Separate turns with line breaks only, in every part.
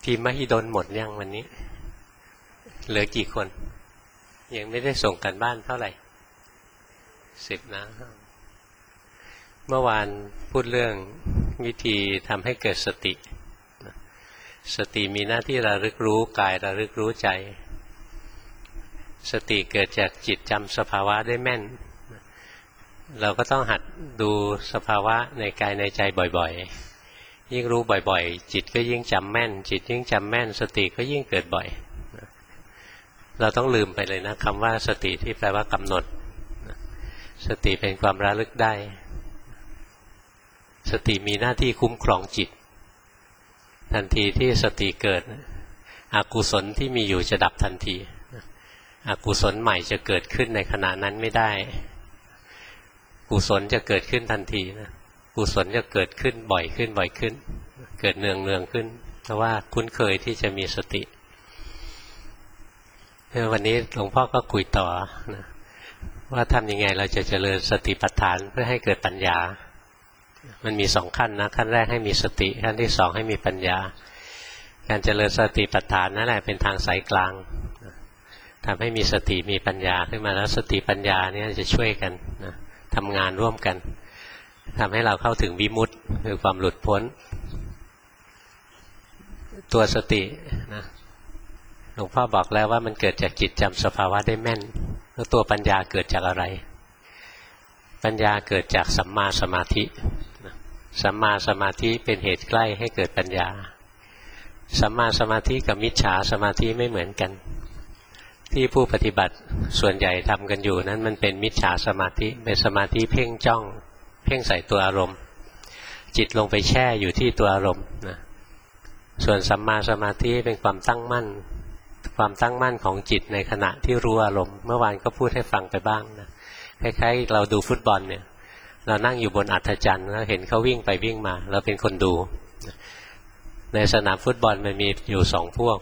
พิมพ์มหิดลหมดยังวันนี้เหลือกี่คนยังไม่ได้ส่งกันบ้านเท่าไหร่10นะเมื่อวานพูดเรื่องวิธีทำให้เกิดสติสติมีหน้าที่ระลึกรู้กายระลึกรู้ใจสติเกิดจากจิตจำสภาวะได้แม่นเราก็ต้องหัดดูสภาวะในกายในใจบ่อยๆยิ่งรู้บ่อยๆจิตก็ยิ่งจำแม่นจิตยิ่งจำแม่นสติก็ยิ่งเกิดบ่อยเราต้องลืมไปเลยนะคำว่าสติที่แปลว่ากำหนดสติเป็นความระลึกได้สติมีหน้าที่คุ้มครองจิตทันทีที่สติเกิดอกุศลที่มีอยู่จะดับทันทีอกุศลใหม่จะเกิดขึ้นในขณะนั้นไม่ได้กุศลจะเกิดขึ้นทันทีนะกุศลจะเกิดขึ้นบ่อยขึ้นเกิดเนืองขึ้นเพราะว่าคุ้นเคยที่จะมีสติวันนี้หลวงพ่อก็คุยต่อนะว่าทำยังไงเราจะเจริญสติปัฏฐานเพื่อให้เกิดปัญญามันมี2ขั้นนะขั้นแรกให้มีสติขั้นที่2ให้มีปัญญาการเจริญสติปัฏฐานนั่นแหละเป็นทางสายกลางทำให้มีสติมีปัญญาขึ้นมาแล้วสติปัญญาเนี่ยจะช่วยกันนะทำงานร่วมกันทำให้เราเข้าถึงวิมุตติคือความหลุดพ้นตัวสตินะหลวงพ่อบอกแล้วว่ามันเกิดจากจิตจำสภาวะได้แม่นแล้วตัวปัญญาเกิดจากอะไรปัญญาเกิดจากสัมมาสมาธิสัมมาสมาธิเป็นเหตุใกล้ให้เกิดปัญญาสัมมาสมาธิกับมิจฉาสมาธิไม่เหมือนกันที่ผู้ปฏิบัติส่วนใหญ่ทำกันอยู่นั้นมันเป็นมิจฉาสมาธิเป็นสมาธิเพ่งจ้องเพ่งใส่ตัวอารมณ์จิตลงไปแช่อยู่ที่ตัวอารมณ์นะส่วนสัมมาสมาธิเป็นความตั้งมั่นของจิตในขณะที่รู้อารมณ์เมื่อวานก็พูดให้ฟังไปบ้างนะคล้ายๆเราดูฟุตบอลเนี่ยเรานั่งอยู่บนอัฐจันทร์แล้วเห็นเขาวิ่งไปวิ่งมาเราเป็นคนดูในสนามฟุตบอลมันมีอยู่2พวก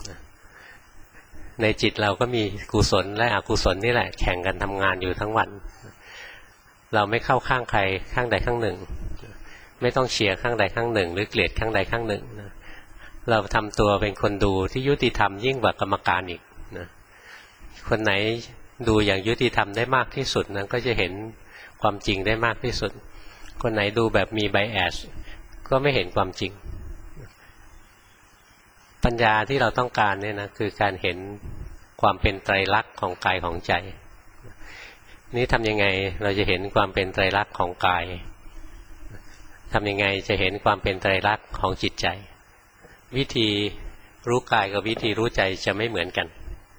ในจิตเราก็มีกุศลและอกุศลนี่แหละแข่งกันทำงานอยู่ทั้งวันเราไม่เข้าข้างใครข้างใดข้างหนึ่งไม่ต้องเชียร์ข้างใดข้างหนึ่งหรือเกลียดข้างใดข้างหนึ่งเราทำตัวเป็นคนดูที่ยุติธรรมยิ่งกว่ากรรมการอีกนะคนไหนดูอย่างยุติธรรมได้มากที่สุดนั้นก็จะเห็นความจริงได้มากที่สุดคนไหนดูแบบมีไบแอสก็ไม่เห็นความจริงปัญญาที่เราต้องการเนี่ยนะคือการเห็นความเป็นไตรลักษณ์ของกายของใจนี่ทำยังไงเราจะเห็นความเป็นไตรลักษณ์ของกายทำยังไงจะเห็นความเป็นไตรลักษณ์ของจิตใจวิธีรู้กายกับวิธีรู้ใจจะไม่เหมือนกัน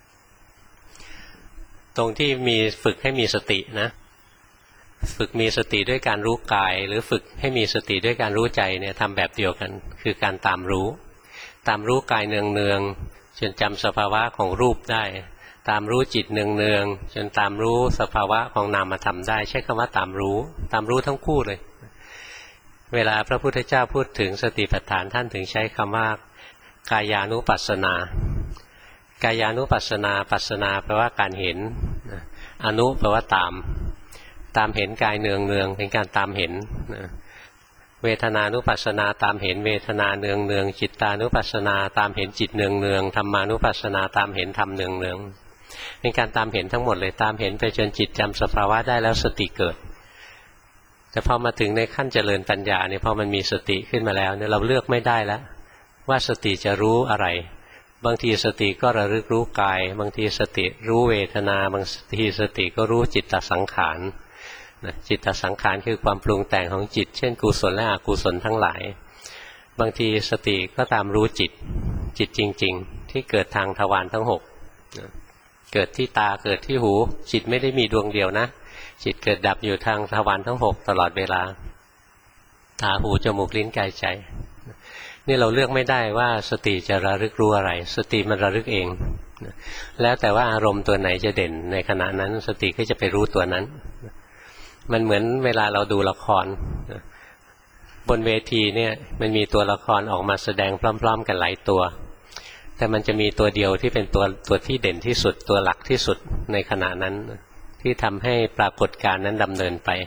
ตรงที่มีฝึกให้มีสตินะฝึกมีสติด้วยการรู้กายหรือฝึกให้มีสติด้วยการรู้ใจเนี่ยทำแบบเดียวกันคือการตามรู้กายเนืองๆจนจำสภาวะของรูปได้ตามรู้จิตเนืองๆจนตามรู้สภาวะของนามธรรมได้ใช้คำว่าตามรู้ทั้งคู่เลยเวลาพระพุทธเจ้าพูดถึงสติปัฏฐานท่านถึงใช้คำว่ากายานุปัสสนากายานุปัสสนาปัสสนาแปลว่าการเห็นอนุแปลว่าตามเห็นกายเนืองๆเป็นการตามเห็นเวทนานุปัสสนาตามเห็นเวทนาเนืองๆจิตตานุปัสสนาตามเห็นจิตเนืองๆธรรมานุปัสสนาตามเห็นธรรมเนืองๆเป็นการตามเห็นทั้งหมดเลยตามเห็นไปจนจิตจำสภาวะได้แล้วสติเกิดแต่พอมาถึงในขั้นเจริญปัญญาเนี่ยพอมันมีสติขึ้นมาแล้วเนี่ยเราเลือกไม่ได้แล้วว่าสติจะรู้อะไรบางทีสติก็ระลึกรู้กายบางทีสติรู้เวทนาบางทีสติก็รู้จิตตสังขารจิตตสังขารคือความปรุงแต่งของจิตเช่นกุศลและอกุศลทั้งหลายบางทีสติก็ตามรู้จิตจริงๆที่เกิดทางทวารทั้ง6เกิดที่ตาเกิดที่หูจิตไม่ได้มีดวงเดียวนะจิตเกิดดับอยู่ทางทวารทั้ง6ตลอดเวลาตาหูจมูกลิ้นกายใจนี่เราเลือกไม่ได้ว่าสติจะระลึกรู้อะไรสติมันระลึกเองแล้วแต่ว่าอารมณ์ตัวไหนจะเด่นในขณะนั้นสติก็จะไปรู้ตัวนั้นมันเหมือนเวลาเราดูละครบนเวทีเนี่ยมันมีตัวละครออกมาแสดงพร้อมๆกันหลายตัวแต่มันจะมีตัวเดียวที่เป็นตัวที่เด่นที่สุดตัวหลักที่สุดในขณะนั้นที่ทำให้ปรากฏการณ์นั้นดำเนินไป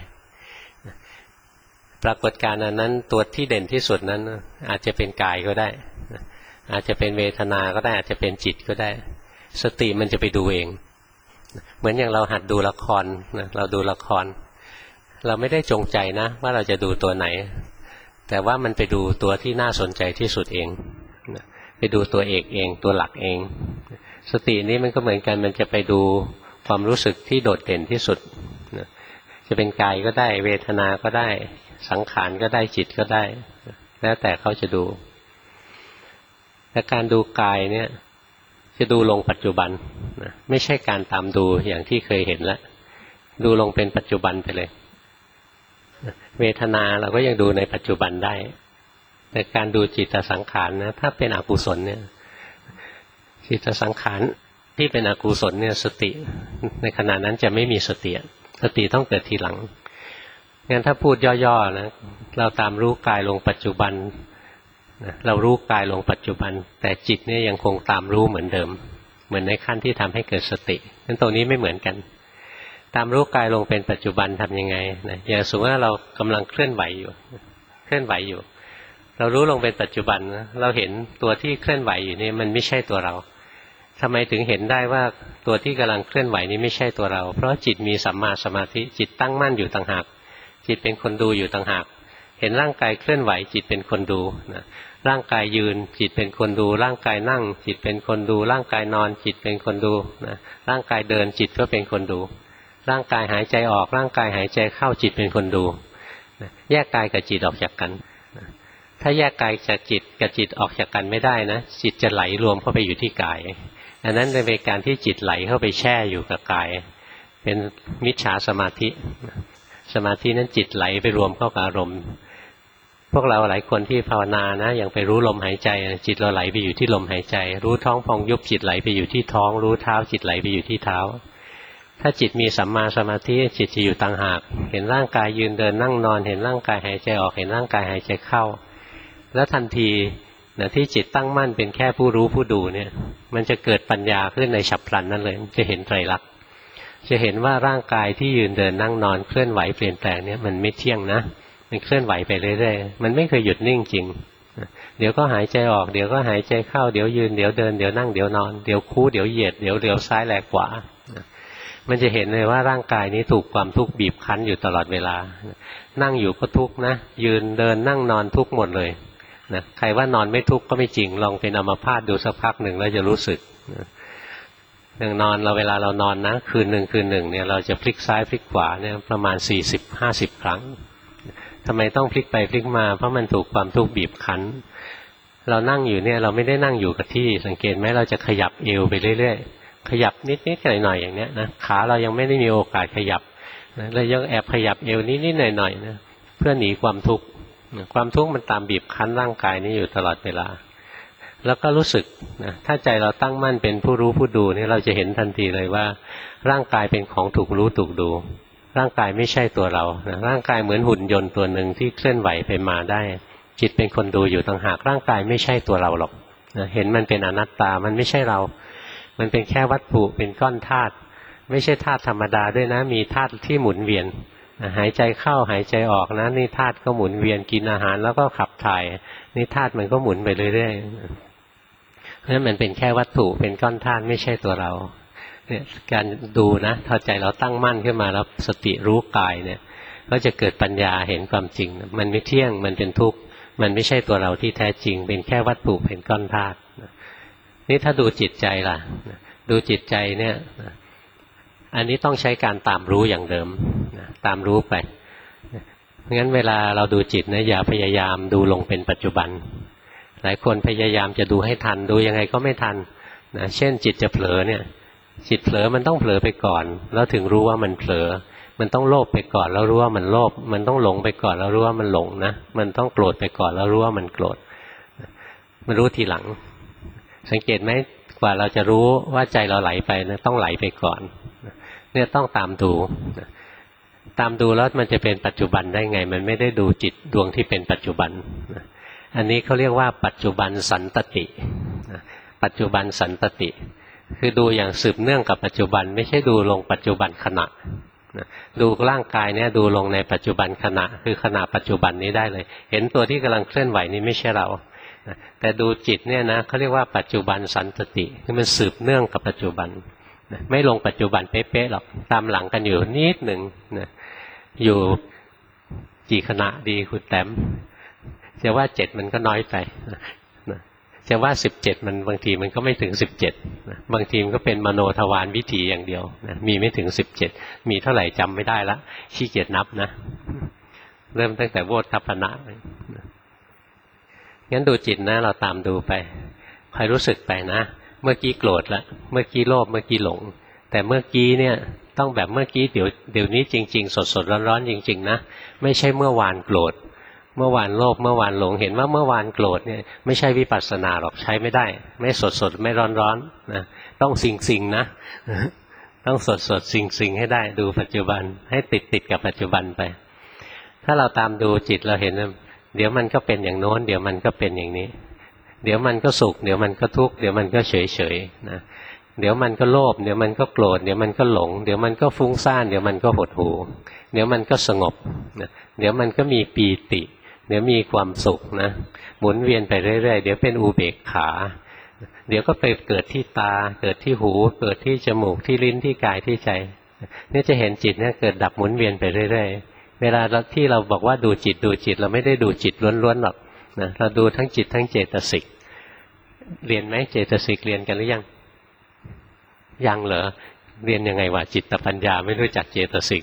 ปรากฏการณ์นั้นตัวที่เด่นที่สุดนั้นอาจจะเป็นกายก็ได้อาจจะเป็นเวทนาก็ได้อาจจะเป็นจิตก็ได้สติมันจะไปดูเองเหมือนอย่างเราหัดดูละครนะเราดูละครเราไม่ได้จงใจนะว่าเราจะดูตัวไหนแต่ว่ามันไปดูตัวที่น่าสนใจที่สุดเองไปดูตัวเอกเองตัวหลักเองสตินี้มันก็เหมือนกันมันจะไปดูความรู้สึกที่โดดเด่นที่สุดจะเป็นกายก็ได้เวทนาก็ได้สังขารก็ได้จิตก็ได้แล้วแต่เขาจะดูแต่การดูกายเนี่ยจะดูลงปัจจุบันนะไม่ใช่การตามดูอย่างที่เคยเห็นแล้วดูลงเป็นปัจจุบันไปเลยเวทนาเราก็ยังดูในปัจจุบันได้แต่การดูจิตสังขารนะถ้าเป็นอกุศลเนี่ยจิตสังขารที่เป็นอกุศลเนี่ยสติในขณะนั้นจะไม่มีสติสติต้องเกิดทีหลังงั้นถ้าพูดย่อๆนะเราตามรู้กายลงปัจจุบันเรารู้กายลงปัจจุบันแต่จิตเนี่ยยังคงตามรู้เหมือนเดิมเหมือนในขั้นที่ทำให้เกิดสติงั้นตรงนี้ไม่เหมือนกันตามรู้กายลงเป็นปัจจุบันทำยังไงนะอย่างสมมติว่าเรากำลังเคลื่อนไหวอยู่เรารู้ลงเป็นปัจจุบันนะเราเห็นตัวที่เคลื่อนไหวอยู่นี่มันไม่ใช่ตัวเราทำไมถึงเห็นได้ว่าตัวที่กำลังเคลื่อนไหวนี้ไม่ใช่ตัวเราเพราะจิตมีสัมมาสมาธิจิตตั้งมั่นอยู่ต่างหากจิตเป็นคนดูอยู่ต่างหากเห็นร่างกายเคลื่อนไหวจิตเป็นคนดูนะร่างกายยืนจิตเป็นคนดูร่างกายนั่งจิตเป็นคนดูร่างกายนอนจิตเป็นคนดูนะร่างกายเดินจิตก็เป็นคนดูร่างกายหายใจออกร่างกายหายใจเข้าจิตเป็นคนดูนะแยกกายกับจิตออกจากกันนะถ้าแยกกายจากจิตกับจิตออกจากกันไม่ได้นะจิตจะไหลรวมเข้าไปอยู่ที่กายอันนั้นเป็นการที่จิตไหลเข้าไปแช่อยู่กับกายเป็นมิจฉาสมาธิสมาธินั้นจิตไหลไปรวมเข้ากับอารมณ์พวกเราหลายคนที่ภาวนานะยังไปรู้ลมหายใจจิตเราไหลไปอยู่ที่ลมหายใจรู้ท้องพองยุบจิตไหลไปอยู่ที่ท้องรู้เท้าจิตไหลไปอยู่ที่เท้าถ้าจิตมีสัมมาสมาธิจิตจะอยู่ต่างหากเห็นร่างกายยืนเดินนั่งนอนเห็นร่างกายหายใจออกเห็นร่างกายหายใจเข้าแล้วทันทีนะที่จิตตั้งมั่นเป็นแค่ผู้รู้ผู้ดูเนี่ยมันจะเกิดปัญญาขึ้นในฉับพลันนั่นเลยจะเห็นไตรลักษณ์จะเห็นว่าร่างกายที่ยืนเดินนั่งนอนเคลื่อนไหวเปลี่ยนแปลงเนี่ยมันไม่เที่ยงนะมันเคลื่อนไหวไปเรื่อยๆมันไม่เคยหยุดนิ่งจริงเดี๋ยวก็หายใจออกเดี๋ยวก็หายใจเข้าเดี๋ยวยืนเดี๋ยวเดินเดี๋ยวนั่งเดี๋ยวนอนเดี๋ยวคู่เดี๋ยวเหยียดเดี๋ยวเลี้ยวซ้ายแลขวามันจะเห็นเลยว่าร่างกายนี้ถูกความทุกข์บีบคั้นอยู่ตลอดเวลานั่งอยู่ก็ทุกข์นะยืนเดินนั่งนอนทุกข์หมดเลยนะใครว่านอนไม่ทุกข์ก็ไม่จริงลองเป็นอัมพาตดูสักพักหนึ่งแล้วจะรู้สึกอย่างนอนเราเวลาเรานอนนะคืนหนึ่งเนี่ยเราจะพลิกซ้ายพลิกขวาเนี่ยประมาณ40-50 ครั้งทำไมต้องพลิกไปพลิกมาเพราะมันถูกความทุกข์บีบคั้นเรานั่งอยู่เนี่ยเราไม่ได้นั่งอยู่กับที่สังเกตไหมเราจะขยับเอวไปเรื่อยๆขยับนิดๆหน่อยๆอย่างเนี้ยนะขาเรายังไม่ได้มีโอกาสขยับนะเรายังแอบขยับเอวนิดๆหน่อยๆนะเพื่อหนีความทุกข์ความทุกข์มันตามบีบคั้นร่างกายนี้อยู่ตลอดเวลาแล้วก็รู้สึกนะถ้าใจเราตั้งมั่นเป็นผู้รู้ผู้ดูนี่เราจะเห็นทันทีเลยว่าร่างกายเป็นของถูกรู้ถูกดูร่างกายไม่ใช่ตัวเรานะร่างกายเหมือนหุ่นยนต์ตัวหนึ่งที่เคลื่อนไหวไปมาได้จิตเป็นคนดูอยู่ต่างหากร่างกายไม่ใช่ตัวเราหรอกนะเห็นมันเป็นอนัตตามันไม่ใช่เรามันเป็นแค่วัตถุเป็นก้อนธาตุไม่ใช่ธาตุธรรมดาด้วยนะมีธาตุที่หมุนเวียนหายใจเข้าหายใจออกนะนี่ธาตุก็หมุนเวียนกินอาหารแล้วก็ขับถ่ายนี่ธาตุมันก็หมุนไปเรื่อยๆเพราะฉะนั้นมันเป็นแค่วัตถุเป็นก้อนธาตุไม่ใช่ตัวเราเนี่ยการดูนะพอใจเราตั้งมั่นขึ้นมาแล้วสติรู้กายเนี่ยก็จะเกิดปัญญาเห็นความจริงมันไม่เที่ยงมันเป็นทุกข์มันไม่ใช่ตัวเราที่แท้จริงเป็นแค่วัตถุเป็นก้อนธาตุนี่ถ้าดูจิตใจล่ะดูจิตใจเนี่ยอันนี้ต้องใช้การตามรู้อย่างเดิมตามรู้ไปงั้นเวลาเราดูจิตนะอย่าพยายามดูลงเป็นปัจจุบันหลายคนพยายามจะดูให้ทันดูยังไงก็ไม่ทันนะเช่นจิตจะเผลอเนี่ยจิตเผลอมันต้องเผลอไปก่อนแล้วถึงรู้ว่ามันเผลอมันต้องโลภไปก่อนแล้วรู้ว่ามันโลภมันต้องหลงไปก่อนแล้วรู้ว่ามันหลงนะมันต้องโกรธไปก่อนแล้วรู้ว่ามันโกรธมันรู้ทีหลังสังเกตไหมกว่าเราจะรู้ว่าใจเราไหลไปนะต้องไหลไปก่อนเนี่ยต้องตามดูแล้วมันจะเป็นปัจจุบันได้ไงมันไม่ได้ดูจิตดวงที่เป็นปัจจุบันอันนี้เขาเรียกว่าปัจจุบันสันตติปัจจุบันสันตติคือดูอย่างสืบเนื่องกับปัจจุบันไม่ใช่ดูลงปัจจุบันขณะดูร่างกายเนี่ยดูลงในปัจจุบันขณะคือขณะปัจจุบันนี้ได้เลยเห็นตัวที่กำลังเคลื่อนไหวนี้ไม่ใช่เราแต่ดูจิตเนี่ยนะเขาเรียกว่าปัจจุบันสันตติคือมันสืบเนื่องกับปัจจุบันไม่ลงปัจจุบันเป๊ะๆหรอกตามหลังกันอยู่นิดหนึ่งนะอยู่กี่ขณะดีคุณแต้มจะว่า7มันก็น้อยไปจะว่า17มันบางทีมันก็ไม่ถึง17บางทีมันก็เป็นมโนทวารวิถีอย่างเดียวมีไม่ถึง17มีเท่าไหร่จำไม่ได้ละขี้เกียจนับนะเริ่มตั้งแต่โวทัพพนะงั้นดูจิตนะเราตามดูไปคอยรู้สึกไปนะเมื่อกี้โกรธละเมื่อกี้โลภเมื่อกี้หลงแต่เมื่อกี้เนี่ยต้องแบบเมื่อกี้เดี๋ยวนี้จริงๆสดๆร้อนๆจริงๆนะไม่ใช่เมื่อวานโกรธเมื่อวานโลภเมื่อวานหลงเห็นว่าเมื่อวานโกรธเนี่ยไม่ใช่วิปัสสนาหรอกใช้ไม่ได้ไม่สดๆไม่ร้อนๆนะต้องสิงๆนะต้องสดๆสิงๆให้ได้ดูปัจจุบันให้ติดกับปัจจุบันไปถ้าเราตามดูจิตเราเห็นเดี๋ยวมันก็เป็นอย่างโน้นเดี๋ยวมันก็เป็นอย่างนี้เดี๋ยวมันก็สุขเดี๋ยวมันก็ทุกข์เดี๋ยวมันก็เฉยๆนะเดี๋ยวมันก็โลภเดี๋ยวมันก็โกรธเดี๋ยวมันก็หลงเดี๋ยวมันก็ฟุ้งซ่านเดี๋ยวมันก็หดหู่เดี๋ยวมันก็สงบนะเดี๋ยวมันก็มีปีติเดี๋ยวมีความสุขนะหมุนเวียนไปเรื่อยๆเดี๋ยวเป็นอุเบกขาเดี๋ยวก็ไปเกิดที่ตาเกิดที่หูเกิดที่จมูกที่ลิ้นที่กายที่ใจนี่จะเห็นจิตเนี่ยเกิดดับหมุนเวียนไปเรื่อยๆเวลาที่เราบอกว่าดูจิตเราไม่ได้ดูจิตล้วนๆหรอกนะเราดูทั้งจิตทั้งเจตสิกเรียนไหมเจตสิกเรียนกันหรือยังเหรอเรียนยังไงวะจิตปัญญาไม่รู้จักเจตสิก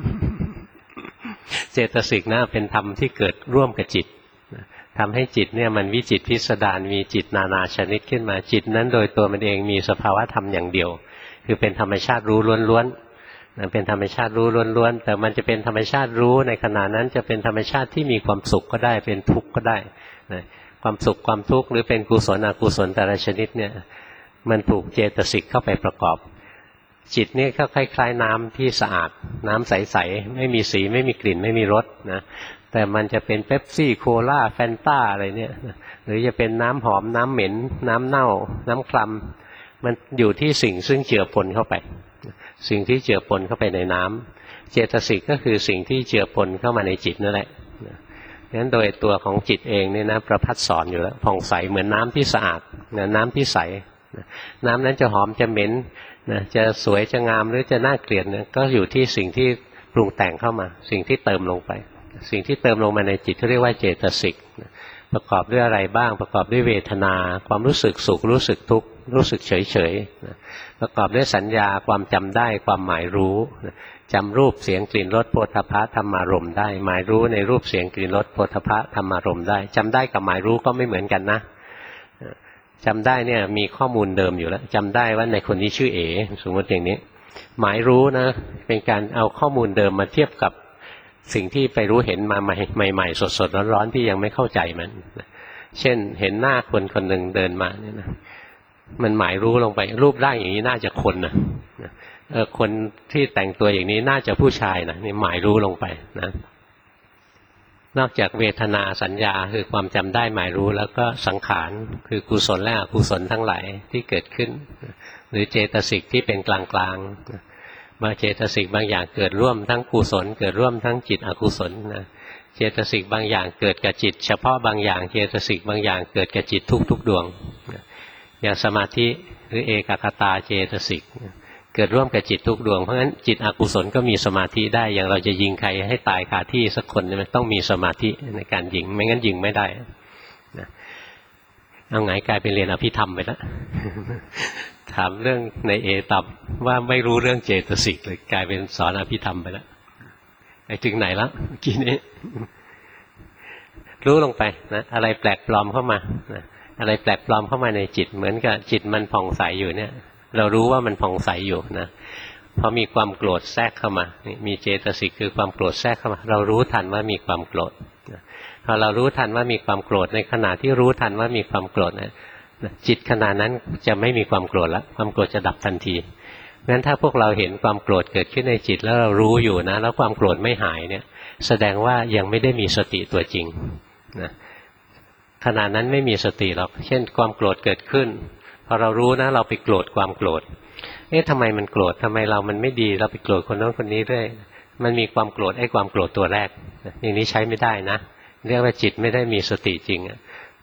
เจตสิกนะเป็นธรรมที่เกิดร่วมกับจิตทำให้จิตเนี่ยมันวิจิตรพิสดารมีจิตนานาชนิดขึ้นมาจิตนั้นโดยตัวมันเองมีสภาวะธรรมอย่างเดียวคือเป็นธรรมชาติรู้ล้วนๆเป็นธรรมชาติรู้ล้วนๆแต่มันจะเป็นธรรมชาติรู้ในขณะนั้นจะเป็นธรรมชาติที่มีความสุขก็ได้เป็นทุกข์ก็ได้ความสุขความทุกข์หรือเป็นกุศลอกุศลแต่ละชนิดเนี่ยมันถูกเจตสิกเข้าไปประกอบจิตนี่ก็คล้ายๆน้ำที่สะอาดน้ำใสๆไม่มีสีไม่มีกลิ่นไม่มีรสนะแต่มันจะเป็นเป๊ปซี่โคลาแฟนต้าอะไรเนี่ยหรือจะเป็นน้ำหอมน้ำเหม็นน้ำเน่าน้ำคลำมันอยู่ที่สิ่งซึ่งเจือปนเข้าไปสิ่งที่เจือปนเข้าไปในน้ำเจตสิกก็คือสิ่งที่เจือปนเข้ามาในจิตนั่นแหละงั้นโดยตัวของจิตเองเนี่ยนะประภัสสอนอยู่แล้วผ่องใสเหมือนน้ำที่สะอาดน้ำที่ใสน้ำนั้นจะหอมจะเหม็นจะสวยจะงามหรือจะน่าเกลียดเนี่ยก็อยู่ที่สิ่งที่ปรุงแต่งเข้ามาสิ่งที่เติมลงไปสิ่งที่เติมลงมาในจิตเขาเรียกว่าเจตสิกประกอบด้วยอะไรบ้างประกอบด้วยเวทนาความรู้สึกสุขรู้สึกทุกข์รู้สึกเฉยๆประกอบด้วยสัญญาความจำได้ความหมายรู้จำรูปเสียงกลิ่นรสโผฏฐัพพะธรรมารมณ์ได้หมายรู้ในรูปเสียงกลิ่นรสโผฏฐัพพะธรรมารมณ์ได้จำได้กับหมายรู้ก็ไม่เหมือนกันนะจำได้เนี่ยมีข้อมูลเดิมอยู่แล้วจำได้ว่าในคนนี้ชื่อเอสมมติอย่างนี้หมายรู้นะเป็นการเอาข้อมูลเดิมมาเทียบกับสิ่งที่ไปรู้เห็นมาใหม่ๆสดๆร้อนๆที่ยังไม่เข้าใจมันเช่นเห็นหน้าคนคนหนึ่งเดินมาเนี่ยนะมันหมายรู้ลงไปรูปร่างอย่างนี้น่าจะคนนะคนที่แต่งตัวอย่างนี้น่าจะผู้ชายนะนี่หมายรู้ลงไปนะนอกจากเวทนาสัญญาคือความจำได้หมายรู้แล้วก็สังขารคือกุศลและอกุศลทั้งหลายที่เกิดขึ้นหรือเจตสิกที่เป็นกลางๆบางเจตสิกบางอย่างเกิดร่วมทั้งกุศลเกิดร่วมทั้งจิตอกุศลนะเจตสิกบางอย่างเกิดกับจิตเฉพาะบางอย่างเจตสิกบางอย่างเกิดกับจิตทุกดวงอย่างสมาธิหรือเอกคตาเจตสิกเกิดร่วมกับจิตทุกดวงเพราะฉะนั้นจิตอกุศลก็มีสมาธิได้อย่างเราจะยิงใครให้ตายคาที่สักคนมันต้องมีสมาธิในการยิงไม่งั้นยิงไม่ได้นะเอาไงกลายเป็นเรียนอภิธรรมไปแล้ว ถามเรื่องในเอตับว่าไม่รู้เรื่องเจตสิกเลยกลายเป็นสอนอภิธรรมไปแล้วไปถึงไหนแล้วเมื่อกี้นี้ รู้ลงไปนะอะไรแปลกปลอมเข้ามานะอะไรแปลกปลอมเข้ามาในจิตเหมือนกับจิตมันผ่องใสอยู่เนี่ยเรารู้ว่ามันผ่องใสอยู่นะพอมีความโกรธแทรกเข้ามามีเจตสิกคือความโกรธแทรกเข้ามาเรารู้ทันว่ามีความโกรธพอเรารู้ทันว่ามีความโกรธในขณะที่รู้ทันว่ามีความโกรธนะจิตขณะนั้นจะไม่มีความโกรธแล้วความโกรธจะดับทันทีงั้นถ้าพวกเราเห็นความโกรธเกิดขึ้นในจิตแล้วเรารู้อยู่นะแล้วความโกรธไม่หายเนี่ยแสดงว่ายังไม่ได้มีสติตัวจริงนะขณะนั้นไม่มีสติหรอกเช่นความโกรธเกิดขึ้นพอเรารู้นะเราไปโกรธความโกรธทำไมมันโกรธทำไมมันไม่ดีเราไปโกรธคนโน้นคนนี้ด้วยมันมีความโกรธความโกรธตัวแรกอย่างนี้ใช้ไม่ได้นะเรียกว่าจิตไม่ได้มีสติจริงแต่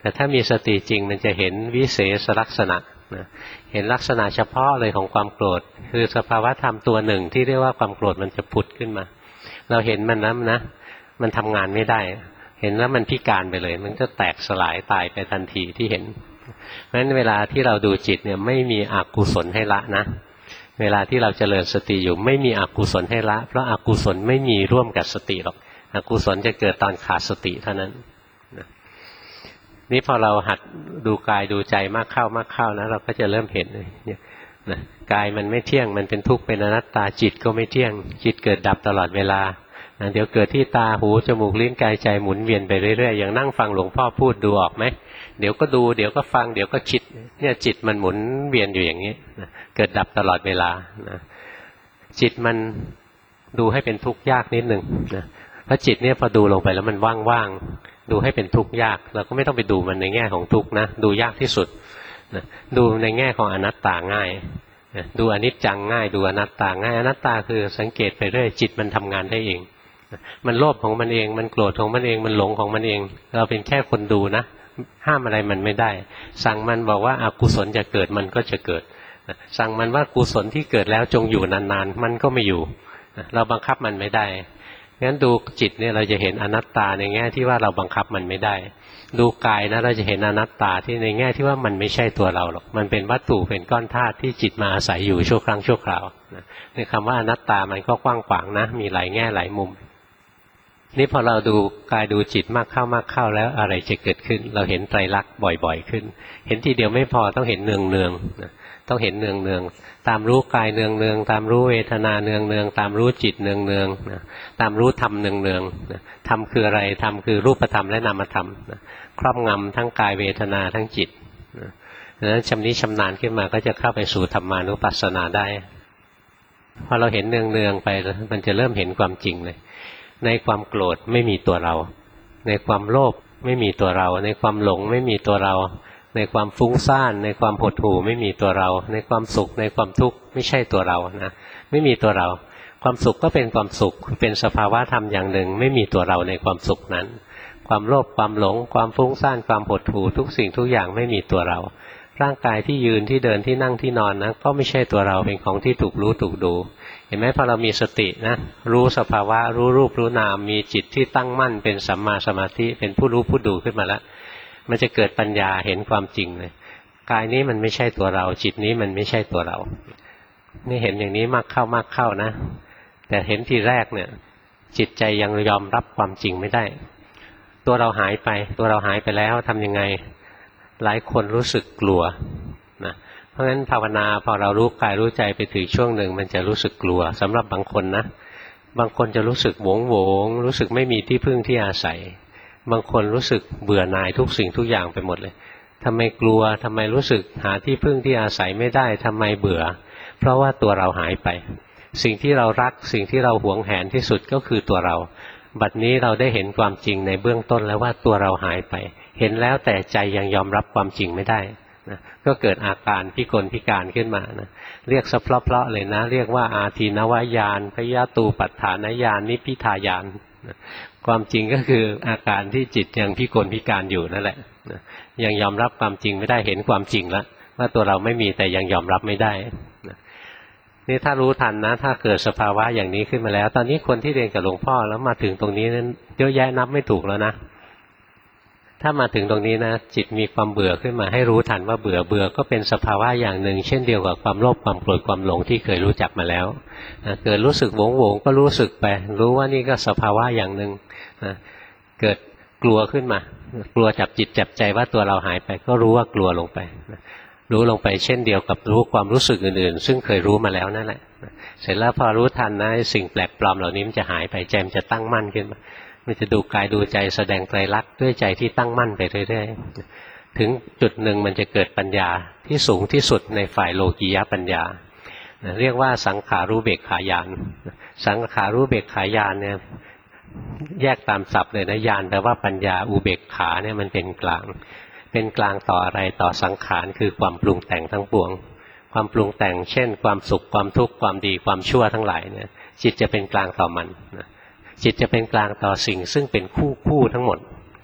แต่ถ้ามีสติจริงมันจะเห็นวิเศษลักษณะนะเห็นลักษณะเฉพาะเลยของความโกรธคือสภาวะธรรมตัวหนึ่งที่เรียกว่าความโกรธมันจะผุดขึ้นมาเราเห็นมันแล้วนะมันทำงานไม่ได้เห็นแล้วมันพิการไปเลยมันก็แตกสลายตายไปทันทีที่เห็นเพราะฉะนั้นเวลาที่เราดูจิตเนี่ยไม่มีอกุศลให้ละนะเวลาที่เราเจริญสติอยู่ไม่มีอกุศลให้ละเพราะอกุศลไม่มีร่วมกับสติหรอกอกุศลจะเกิดตอนขาดสติเท่านั้นนี่พอเราหัดดูกายดูใจมากเข้านะเราก็จะเริ่มเห็นเนี่ยนะกายมันไม่เที่ยงมันเป็นทุกข์เป็นอนัตตาจิตก็ไม่เที่ยงจิตเกิดดับตลอดเวลานะเดี๋ยวเกิดที่ตาหูจมูกลิ้นกายใจหมุนเวียนไปเรื่อยๆอย่างนั่งฟังหลวงพ่อพูดดูออกไหมเดี๋ยวก็ดูเดี๋ยวก็ฟังเดี๋ยวก็คิดเนี่ยจิตมันหมุนเวียนอยู่อย่างนี้นะเกิดดับตลอดเวลานะจิตมันดูให้เป็นทุกข์ยากนิดนึงนะเพราะจิตเนี่ยพอดูลงไปแล้วมันว่างๆดูให้เป็นทุกข์ยากเราก็ไม่ต้องไปดูมันในแง่ของทุกข์นะดูยากที่สุดนะดูในแง่ของอนัตตาง่ายนะดูอนิจจังง่ายดูอนัตตาง่ายอนัตตาคือสังเกตไปเรื่อยจิตมันทำงานได้เองมันโลภของมันเองมันโกรธของมันเองมันหลงของมันเองเราเป็นแค่คนดูนะห้ามอะไรมันไม่ได้สั่งมันบอกว่าอกุศลจะเกิดมันก็จะเกิดสั่งมันว่ากุศลที่เกิดแล้วจงอยู่นานๆมันก็ไม่อยู่เราบังคับมันไม่ได้งั้นดูจิตเนี่ยเราจะเห็นอนัตตาในแง่ที่ว่าเราบังคับมันไม่ได้ดูกายนะเราจะเห็นอนัตตาที่ในแง่ที่ว่ามันไม่ใช่ตัวเราหรอกมันเป็นวัตถุเป็นก้อนธาตุที่จิตมาอาศัยอยู่ชั่วครั้งชั่วคราวในคำว่าอนัตตามันก็กว้างขวางนะมีหลายแง่หลายมุมนี่พอเราดูกายดูจิตมากเข้าแล้วอะไรจะเกิดขึ้นเราเห็นไตรลักษณ์บ่อยๆขึ้นเห็นทีเดียวไม่พอต้องเห็นเนืองๆต้องเห็นเนืองๆตามรู้กายเนืองๆตามรู้เวทนาเนืองๆตามรู้จิตเนืองๆตามรู้ธรรมเนืองๆธรรมคืออะไรธรรมคือรูปธรรมและนามธรรมครอบงำทั้งกายเวทนาทั้งจิตดังนั้นชำนิชำนาญขึ้นมาก็จะเข้าไปสู่ธรรมานุปัสสนาได้พอเราเห็นเนืองๆไปมันจะเริ่มเห็นความจริงเลยในความโกรธไม่มีตัวเราในความโลภไม่มีตัวเราในความหลงไม่มีตัวเราในความฟุ้งซ่านในความหดหู่ไม่มีตัวเราในความสุขในความทุกข์ไม่ใช่ตัวเรานะไม่มีตัวเราความสุขก็เป็นความสุขเป็นสภาวะธรรมอย่างหนึ่งไม่มีตัวเราในความสุขนั้นความโลภความหลงความฟุ้งซ่านความหดหู่ทุกสิ่งทุกอย่างไม่มีตัวเราร่างกายที่ยืนที่เดินที่นั่งที่นอนนะก็ไม่ใช่ตัวเราเป็นของที่ถูกรู้ถูกดูเห็นไหมพอเรามีสตินะรู้สภาวะรู้รูปรู้นามมีจิตที่ตั้งมั่นเป็นสัมมาสมาธิเป็นผู้รู้ผู้ดูขึ้นมาแล้วมันจะเกิดปัญญาเห็นความจริงเลยกายนี้มันไม่ใช่ตัวเราจิตนี้มันไม่ใช่ตัวเรานี่เห็นอย่างนี้มากเข้านะแต่เห็นทีแรกเนี่ยจิตใจยังยอมรับความจริงไม่ได้ตัวเราหายไปแล้วทำยังไงหลายคนรู้สึกกลัวนะเพราะฉะนั้นภาวนาพอเรารู้กายรู้ใจไปถึงช่วงหนึ่งมันจะรู้สึกกลัวสำหรับบางคนนะบางคนจะรู้สึกโหงรู้สึกไม่มีที่พึ่งที่อาศัยบางคนรู้สึกเบื่อหน่ายทุกสิ่งทุกอย่างไปหมดเลยทำไมกลัวทำไมรู้สึกหาที่พึ่งที่อาศัยไม่ได้ทำไมเบื่อเพราะว่าตัวเราหายไปสิ่งที่เรารักสิ่งที่เราหวงแหนที่สุดก็คือตัวเราบัดนี้เราได้เห็นความจริงในเบื้องต้นแล้วว่าตัวเราหายไปเห็นแล้วแต่ใจยังยอมรับความจริงไม่ได้นะก็เกิดอาการพิกลพิการขึ้นมานะเรียกสัพเพราะๆเลยนะเรียกว่าอาทีนวายานพยาตูปัฏฐานญาณนิพพิทายานนะความจริงก็คืออาการที่จิตยังพิกลพิการอยู่นั่นแหละนะยังยอมรับความจริงไม่ได้เห็นความจริงแล้วว่าตัวเราไม่มีแต่ยังยอมรับไม่ได้นะนี่ถ้ารู้ทันนะถ้าเกิดสภาวะอย่างนี้ขึ้นมาแล้วตอนนี้คนที่เรียนกับหลวงพ่อแล้วมาถึงตรงนี้นั้นเยอะแยะนับไม่ถูกแล้วนะถ้ามาถึงตรงนี้นะจิตมีความเบื่อขึ้นมาให้รู้ทันว่าเบื่อก็เป็นสภาวะอย่างหนึ่งเช่นเดียวกับความโลภความโกรธความหลงที่เคยรู้จักมาแล้วเกิดรู้สึกโวงก็รู้สึกไปรู้ว่านี่ก็สภาวะอย่างหนึ่งเกิดกลัวขึ้นมากลัวจับจิตจับใจว่าตัวเราหายไปก็รู้ว่ากลัวลงไปรู้ลงไปเช่นเดียวกับรู้ความรู้สึกอื่นๆซึ่งเคยรู้มาแล้วนั่นแหละเสร็จแล้วพอรู้ทันนะสิ่งแปลกปลอมเหล่านี้มันจะหายไปใจมันจะตั้งมั่นขึ้นมามันจะดูกายดูใจแสดงไตรลักษณ์ด้วยใจที่ตั้งมั่นไปเรื่อยๆถึงจุดหนึ่งมันจะเกิดปัญญาที่สูงที่สุดในฝ่ายโลกียปัญญาเรียกว่าสังขารู้เบกขายานสังขารู้เบกขายานเนี่ยแยกตามศัพท์เลยนะญาณแปลว่าปัญญาอุเบกขาเนี่ยมันเป็นกลางต่ออะไรต่อสังขารคือความปรุงแต่งทั้งปวงความปรุงแต่งเช่นความสุขความทุกข์ความดีความชั่วทั้งหลายเนี่ยจิตจะเป็นกลางต่อมันจิตจะเป็นกลางต่อสิ่งซึ่งเป็นคู่ทั้งหมด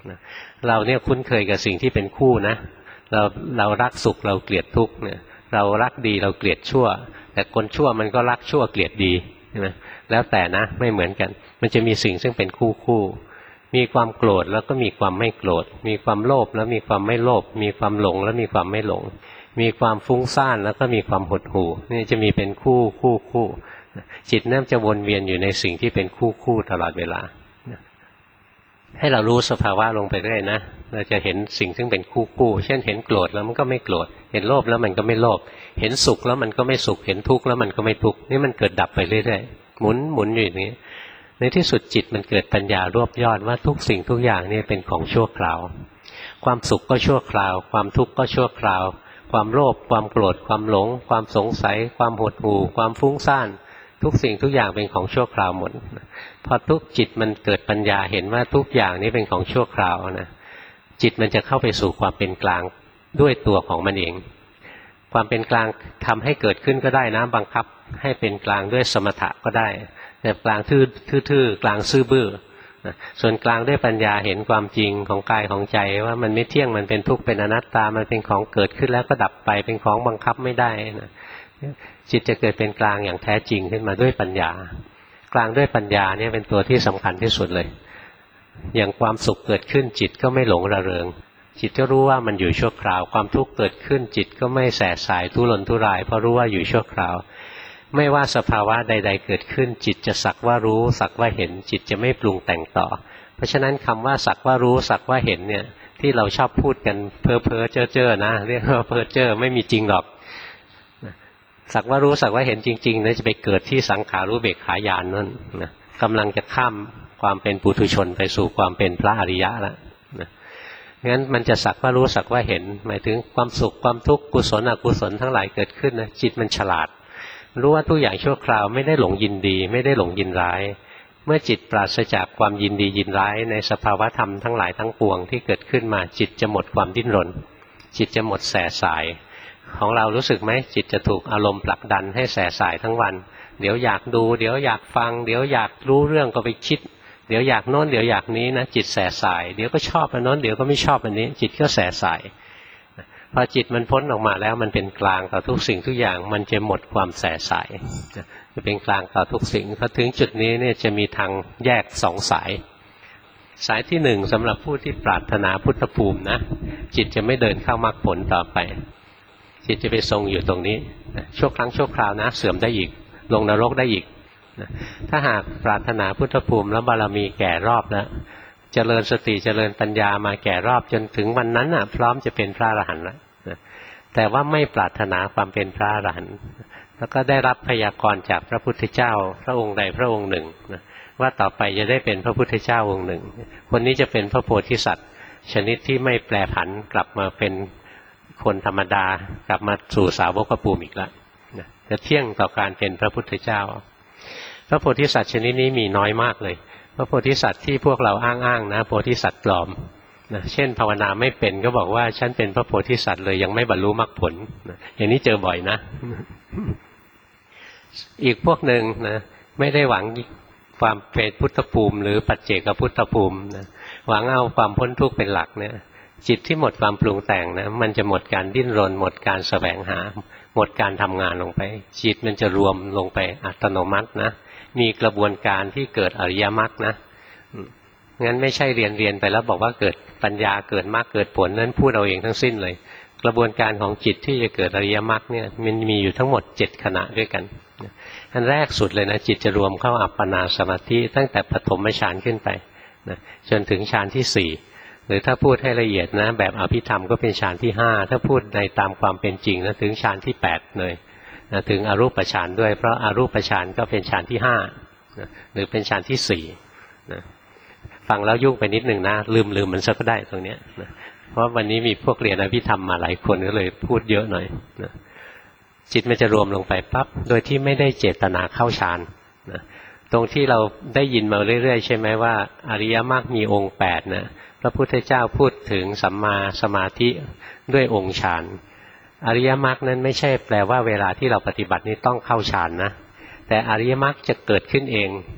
นะเราเนี่ยคุ้นเคยกับสิ่งที่เป็นคู่นะเรารักสุขเราเกลียดทุกข์เนี่ยเรารักดีเราเกลียดชั่วแต่คนชั่วมันก็รักชั่วเกลียดดีใช่ไหมแล้วแต่นะไม่เหมือนกันมันจะมีสิ่งซึ่งเป็นคู่มีความโกรธแล้วก็มีความไม่โกรธมีความโลภแล้วมีความไม่โลภมีความหลงแล้วมีความไม่หลงมีความฟุ้งซ่านแล้วก็มีความหดหู่นี่จะมีเป็นคู่จิตนั่นจะวนเวียนอยู่ในสิ่งที่เป็นคู่ตลอดเวลาให้เรารู้สภาวะลงไปเรื่อยนะเราจะเห็นสิ่งซึ่งเป็นคู่เช่นเห็นโกรธแล้วมันก็ไม่โกรธเห็นโลภแล้วมันก็ไม่โลภเห็นสุขแล้วมันก็ไม่สุขเห็นทุกข์แล้วมันก็ไม่ทุกข์นี่มันเกิดดับไปเรื่อยๆหมุนอยู่อย่างนี้ในที่สุดจิตมันเกิดปัญญารวบยอดว่าทุกสิ่งทุกอย่างนี่เป็นของชั่วคราวความสุขก็ชั่วคราวความทุกข์ก็ชั่วคราวความโลภความโกรธความหลงความสงสัยความหดหู่ความฟุ้งซ่านทุกสิ่งทุกอย่างเป็นของชั่วคราวหมดพอทุกจิตมันเกิดปัญญาเห็นว่าทุกอย่างนี้เป็นของชั่วคราวนะจิตมันจะเข้าไปสู่ความเป็นกลางด้วยตัวของมันเองความเป็นกลางทำให้เกิดขึ้นก็ได้นะบังคับให้เป็นกลางด้วยสมถะก็ได้แต่กลางทื่อๆกลางซื่อบื้อส่วนกลางด้วยปัญญาเห็นความจริงของกายของใจว่ามันไม่เที่ยงมันเป็นทุกข์เป็นอนัตตามันเป็นของเกิดขึ้นแล้วก็ดับไปเป็นของบังคับไม่ได้นะจิตจะเกิดเป็นกลางอย่างแท้จริงขึ้นมาด้วยปัญญากลางด้วยปัญญาเนี่ยเป็นตัวที่สำคัญที่สุดเลยอย่างความสุขเกิดขึ้นจิตก็ไม่หลงระเริงจิตก็รู้ว่ามันอยู่ชั่วคราวความทุกข์เกิดขึ้นจิตก็ไม่แสบสายทุรนทุรายเพราะรู้ว่าอยู่ชั่วคราวไม่ว่าสภาวะใดๆเกิดขึ้นจิตจะสักว่ารู้สักว่าเห็นจิตจะไม่ปรุงแต่งต่อเพราะฉะนั้นคำว่าสักว่ารู้สักว่าเห็นเนี่ยที่เราชอบพูดกันเพ้อเพ้อเจ้อเจ้อนะเรียกว่าเพ้อเจ้อไม่มีจริงหรอกสักว่ารู้สักว่าเห็นจริงๆนะจะไปเกิดที่สังขารู้เบกขาญาณนั่นนะกำลังจะข้ามความเป็นปุถุชนไปสู่ความเป็นพระอริยะแล้วนะงั้นมันจะสักว่ารู้สักว่าเห็นหมายถึงความสุขความทุกข์กุศลอกุศลทั้งหลายเกิดขึ้นนะจิตมันฉลาดรู้ว่าทุกอย่างชั่วคราวไม่ได้หลงยินดีไม่ได้หลงยินร้ายเมื่อจิตปราศจากความยินดียินร้ายในสภาวะธรรมทั้งหลายทั้งปวงที่เกิดขึ้นมาจิตจะหมดความดิ้นรนจิตจะหมดแส่สายของเรารู้สึกไหมจิตจะถูกอารมณ์ผลักดันให้แส่สายทั้งวันเดี๋ยวอยากดูเดี๋ยวอยากฟังเดี๋ยวอยากรู้เรื่องก็ไปคิดเดี๋ยวอยากโน้นเดี๋ยวอยากนี้นะจิตแส่สายเดี๋ยวก็ชอบอันโน้นเดี๋ยวก็ไม่ชอบอันนี้จิตก็แส่สายพอจิตมันพ้นออกมาแล้วมันเป็นกลางต่อทุกสิ่งทุกอย่างมันจะหมดความแส่สายจะเป็นกลางต่อทุกสิ่งพอถึงจุดนี้เนี่ยจะมีทางแยกสองสายสายที่หนึ่งสำหรับผู้ที่ปรารถนาพุทธภูมินะจิตจะไม่เดินเข้ามรรคผลต่อไปจิตจะไปทรงอยู่ตรงนี้ชั่วครั้งชั่วคราวนะเสื่อมได้อีกลงนรกได้อีกถ้าหากปรารถนาพุทธภูมิแล้วบารมีแก่รอบแล้วเจริญสติเจริญปัญญามาแก่รอบจนถึงวันนั้นพร้อมจะเป็นพระอรหันต์แล้วแต่ว่าไม่ปรารถนาความเป็นพระอรหันต์แล้วก็ได้รับพยากรณ์จากพระพุทธเจ้าพระองค์ใดพระองค์หนึ่งว่าต่อไปจะได้เป็นพระพุทธเจ้าองค์หนึ่งคนนี้จะเป็นพระโพธิสัตว์ชนิดที่ไม่แปรผันกลับมาเป็นคนธรรมดากลับมาสู่สาวกภูมิอีกแล้วจะเที่ยงต่อการเป็นพระพุทธเจ้าพระโพธิสัตว์ชนิดนี้มีน้อยมากเลยพระโพธิสัตว์ที่พวกเราอ้างนะโพธิสัตว์ปลอมนะเช่นภาวนาไม่เป็นก็บอกว่าฉันเป็นพระโพธิสัตว์เลยยังไม่บรรลุมรรคผลนะอย่างนี้เจอบ่อยนะ อีกพวกหนึ่งนะไม่ได้หวังความเป็นพุทธภูมิหรือปัจเจกพุทธภูมินะหวังเอาความพ้นทุกข์เป็นหลักเนี่ยจิตที่หมดความปรุงแต่งนะมันจะหมดการดิ้นรนหมดการแสวงหาหมดการทำงานลงไปจิตมันจะรวมลงไปอัตโนมัตินะมีกระบวนการที่เกิดอริยมรรคนะงั้นไม่ใช่เรียนไปแล้วบอกว่าเกิดปัญญาเกิดมรรคเกิดผลนั้นพูดเอาเองทั้งสิ้นเลยกระบวนการของจิตที่จะเกิดอริยมรรคเนี่ยมันมีอยู่ทั้งหมด7ขณะด้วยกันอันแรกสุดเลยนะจิตจะรวมเข้าอัปปนาสมาธิตั้งแต่ปฐมฌานขึ้นไปนะจนถึงฌานที่4หรือถ้าพูดให้ละเอียดนะแบบอภิธรรมก็เป็นฌานที่5ถ้าพูดในตามความเป็นจริงนะถึงฌานที่8เลยนะถึงอรูปฌานด้วยเพราะอรูปฌานก็เป็นฌานที่5นะหรือเป็นฌานที่4นะฟังแล้วยุ่งไปนิดหนึ่งนะลืมมันซะก็ได้ตรงเนี้ยนะเพราะวันนี้มีพวกเรียนอภิธรรมมาหลายคนก็เลยพูดเยอะหน่อยนะจิตมันจะรวมลงไปปั๊บโดยที่ไม่ได้เจตนาเข้าฌานนะตรงที่เราได้ยินมาเรื่อยๆใช่ไหมว่าอริยมรรคมีองค์8นะพระพุทธเจ้าพูดถึงสัมมาสมาธิด้วยองค์ฌานอริยมรรคนั้นไม่ใช่แปลว่าเวลาที่เราปฏิบัตินี้ต้องเข้าฌานนะแต่อริยมรรคจะเกิดขึ้นเอง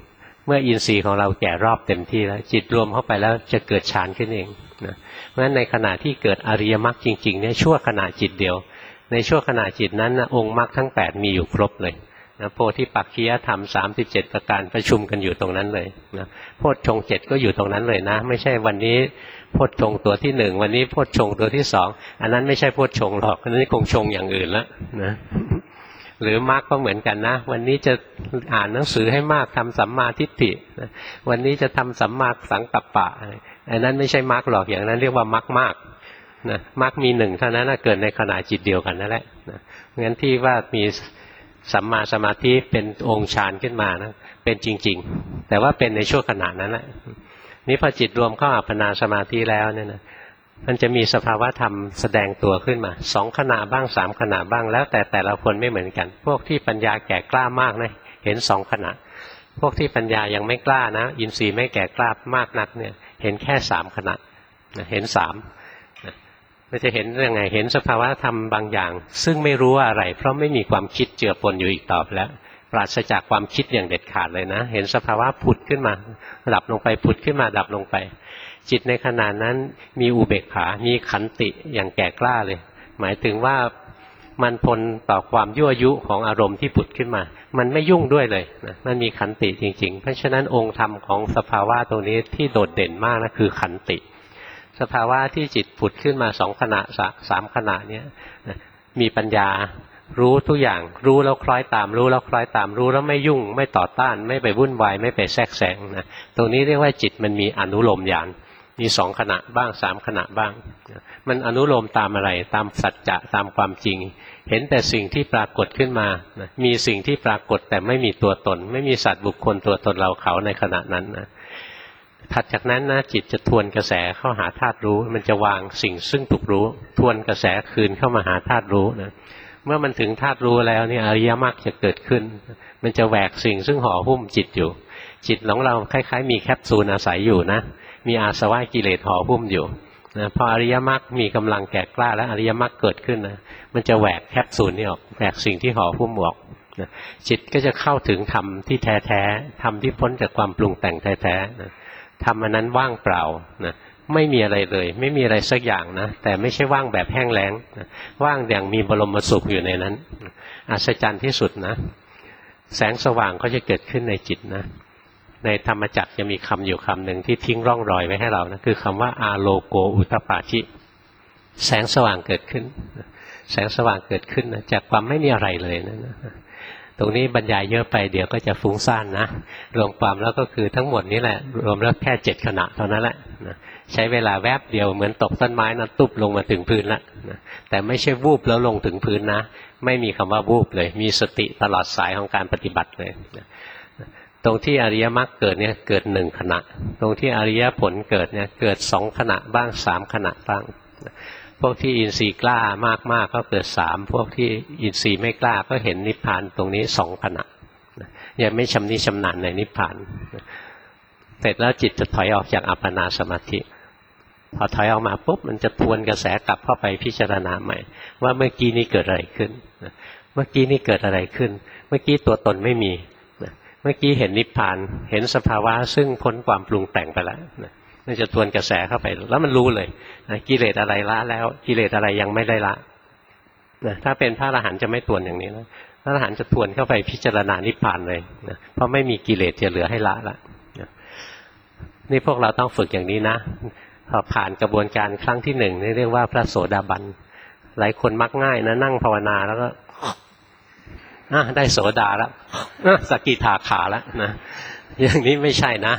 เมื่ออินทรีย์ของเราแก่รอบเต็มที่แล้วจิตรวมเข้าไปแล้วจะเกิดฌานขึ้นเองนะเพราะฉะนั้นในขณะที่เกิดอริยมรรคจริงๆเนี่ยชั่วขณะจิตเดียวในชั่วขณะจิตนั้นนะองค์มรรคทั้ง8มีอยู่ครบเลยนะโพธิปักขิยธรรม37ประการประชุมกันอยู่ตรงนั้นเลยนะโพชฌงค์7ก็อยู่ตรงนั้นเลยนะไม่ใช่วันนี้โพชฌงค์ตัวที่1วันนี้โพชฌงค์ตัวที่2อันนั้นไม่ใช่โพชฌงค์หรอกอันนั้นคงชงอย่างอื่นแล้วนะหรือมรรคก็เหมือนกันนะวันนี้จะอ่านหนังสือให้มากทำสัมมาทิฏฐินะวันนี้จะทำสัมมาสังกัปปะอันนั้นไม่ใช่มรรคหรอกอย่างนั้นเรียกว่ามรรคมากนะมรรคมี1เท่านั้นเกิดในขณะจิตเดียวกันนั่นแหละนะงั้นที่ว่ามีสัมมาสมาธิเป็นองค์ฌานขึ้นมานะเป็นจริงๆแต่ว่าเป็นในช่วงขณะนั้นแหละนี่พอจิตรวมเข้าอัปปนาสมาธิแล้วเนี่ยนะมันจะมีสภาวะธรรมแสดงตัวขึ้นมา2ขณะบ้าง3ขณะบ้างแล้วแต่ละคนไม่เหมือนกันพวกที่ปัญญาแก่กล้ามากนะเห็น2ขณะพวกที่ปัญญายังไม่กล้านะอินทรีย์ไม่แก่กล้ามากนักเนี่ยเห็นแค่3ขณะเห็น3มันจะเห็นยังไงเห็นสภาวะธรรมบางอย่างซึ่งไม่รู้ว่าอะไรเพราะไม่มีความคิดเจือปนอยู่อีกต่อไปแล้วปราศจากความคิดอย่างเด็ดขาดเลยนะเห็นสภาวะผุดขึ้นมาดับลงไปผุดขึ้นมาดับลงไปจิตในขณะนั้นมีอุเบกขามีขันติอย่างแก่กล้าเลยหมายถึงว่ามันทนต่อความยั่วยุของอารมณ์ที่ผุดขึ้นมามันไม่ยุ่งด้วยเลยนะมันมีขันติจริงๆเพราะฉะนั้นองค์ธรรมของสภาวะตรงนี้ที่โดดเด่นมากนะคือขันติสภาวะที่จิตผุดขึ้นมา2ขณะ3ขณะเนี่ยมีปัญญารู้ทุกอย่างรู้แล้วคล้อยตามรู้แล้วคล้อยตามรู้แล้วไม่ยุ่งไม่ต่อต้านไม่ไปวุ่นวายไม่ไปแทรกแซงนะตรงนี้เรียกว่าจิตมันมีอนุโลมญาณมี2ขณะบ้าง3ขณะบ้างมันอนุโลมตามอะไรตามสัจจะตามความจริงเห็นแต่สิ่งที่ปรากฏขึ้นมานะมีสิ่งที่ปรากฏแต่ไม่มีตัวตนไม่มีสัตว์บุคคลตัวตนเราเขาในขณะนั้นนะถัดจากนั้นนะจิตจะทวนกระแสเข้าหาธาตุรู้มันจะวางสิ่งซึ่งถูกรู้ทวนกระแสคืนเข้ามาหาธาตุรู้นะเมื่อมันถึงธาตุรู้แล้วเนี่ยอริยมรรคจะเกิดขึ้นมันจะแหวกสิ่งซึ่งห่อหุ้มจิตอยู่จิตของเราคล้ายๆมีแคปซูลอาศัยอยู่นะมีอาสวะกิเลสห่อหุ้มอยู่นะพออริยมรรคมีกำลังแก่กล้าแล้วอริยมรรคเกิดขึ้นนะมันจะแหวกแคปซูลนี้ออกแหวกสิ่งที่ห่อหุ้มออกนะจิตก็จะเข้าถึงธรรมที่แท้ๆธรรมที่พ้นจากความปรุงแต่งแท้ๆนะธรรมอันนั้นว่างเปล่านะไม่มีอะไรเลยไม่มีอะไรสักอย่างนะแต่ไม่ใช่ว่างแบบแห้งแล้งนะว่างอย่างมีบรมสุขอยู่ในนั้นอัศจรรย์ที่สุดนะแสงสว่างก็จะเกิดขึ้นในจิตนะในธรรมจักรจะมีคำอยู่คำหนึ่งที่ทิ้งร่องรอยไว้ให้เรานะคือคำว่าอาโลโกอุตปาชิแสงสว่างเกิดขึ้นแสงสว่างเกิดขึ้นนะจากความไม่มีอะไรเลยนะตรงนี้บรรยายเยอะไปเดี๋ยวก็จะฟุ้งซ่านนะรวมความแล้วก็คือทั้งหมดนี้แหละรวมแล้วแค่7ขณะเท่านั้นแหละนะใช้เวลาแวบเดียวเหมือนตกต้นไม้นะตุ๊บลงมาถึงพื้นแล้วนะแต่ไม่ใช่วูบแล้วลงถึงพื้นนะไม่มีคำว่าวูบเลยมีสติตลอดสายของการปฏิบัติเลยนะตรงที่อริยมรรคเกิดเนี่ยเกิด1ขณะตรงที่อริยผลเกิดเนี่ยเกิด2ขณะบ้าง3ขณะบ้างพวกที่อินทรีย์กล้ามากๆก็เกิด3พวกที่อินทรีย์ไม่กล้าก็เห็นนิพพานตรงนี้2ขณะยังไม่ชำนิชำนาญในนิพพานเสร็จแล้วจิตจะถอยออกจากอัปปนาสมาธิพอถอยออกมาปุ๊บมันจะทวนกระแสกลับเข้าไปพิจารณาใหม่ว่าเมื่อกี้นี้เกิดอะไรขึ้นเมื่อกี้นี้เกิดอะไรขึ้นเมื่อกี้ตัวตนไม่มีเมื่อกี้เห็นนิพพานเห็นสภาวะซึ่งพ้นความปรุงแต่งไปแล้วมันจะทวนกระแสเข้าไปแล้วมันรู้เลยกิเลสอะไรละแล้วกิเลสอะไรยังไม่ได้ละถ้าเป็นพระอรหันต์จะไม่ทวนอย่างนี้นะพระอรหันต์จะทวนเข้าไปพิจารณานิพพานเลยนะเพราะไม่มีกิเลสจะเหลือให้ละละนี่พวกเราต้องฝึกอย่างนี้นะพอผ่านกระบวนการครั้งที่1นี่เรียกว่าพระโสดาบันหลายคนมักง่ายนะนั่งภาวนาแล้วก็ได้โสดาแล้วสกิทาขาแล้วนะอย่างนี้ไม่ใช่นะ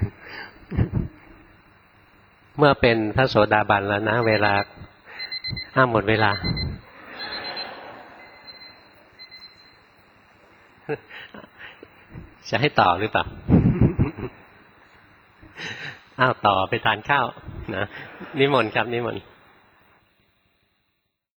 เมื่อเป็นพระโสดาบันแล้วนะเวลาหมดเวลาจะให้ต่อหรือเปล่าต่อไปทานข้าวนะนิมนต์ครับนิมนต์